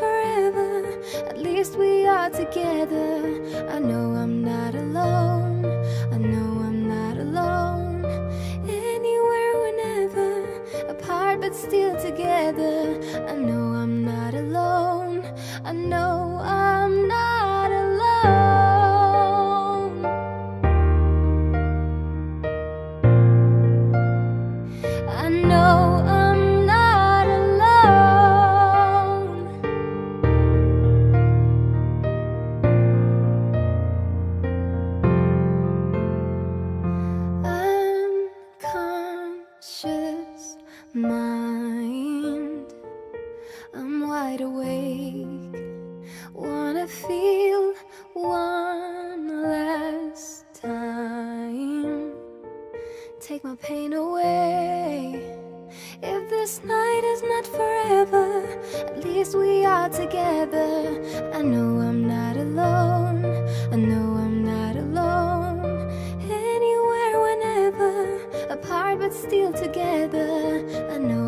forever, at least we are together. I know I'm not alone, I know I'm not alone. Anywhere, whenever, apart but still together. I know I'm not alone, I know I'm not alone. I know I'm not alone. Unconscious mind, I'm wide awake, wanna feel one last time. Take my pain away. If this night is not forever, at least we are together. I know I'm not alone, I know I'm not alone. Anywhere, whenever, apart but still together. I know